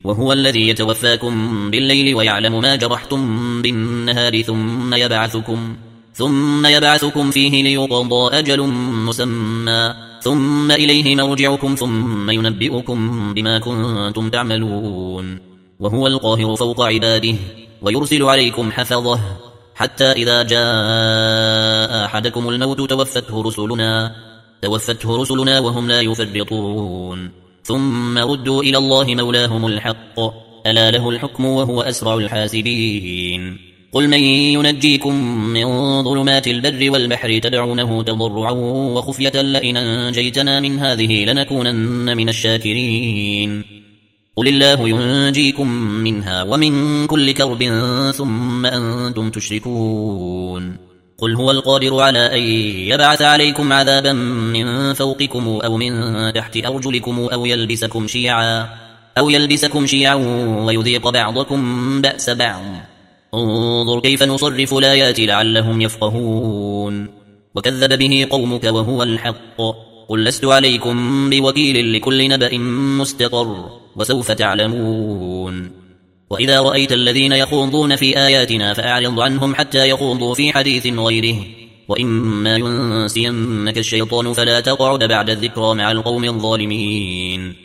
وهو الذي يتوفاكم بالليل ويعلم ما جرحتم بالنهار ثم يبعثكم فيه ليقضى أجل مسمى ثم إليه مرجعكم ثم ينبئكم بما كنتم تعملون. وهو القاهر فوق عباده ويرسل عليكم حفظه حتى إذا جاء أحدكم الموت توفته رسلنا وهم لا يفرطون ثم ردوا إلى الله مولاهم الحق ألا له الحكم وهو أسرع الحاسبين. قل من ينجيكم من ظلمات البر والبحر تدعونه تضرعا وخفية لئن أنجيتنا من هذه لنكونن من الشاكرين. قل الله ينجيكم منها ومن كل كرب ثم أنتم تشركون. قل هو القادر على أن يبعث عليكم عذابا من فوقكم أو من تحت أرجلكم أو يلبسكم شيعا ويذيق بعضكم بأس بعض. انظر كيف نصرف الآيات لعلهم يفقهون. وكذب به قومك وهو الحق. قل لست عليكم بوكيل لكل نبأ مستقر وسوف تعلمون. وإذا رأيت الذين يخوضون في آياتنا فأعرض عنهم حتى يخوضوا في حديث غيره وإما ينسينك الشيطان فلا تقعد بعد الذكرى مع القوم الظالمين.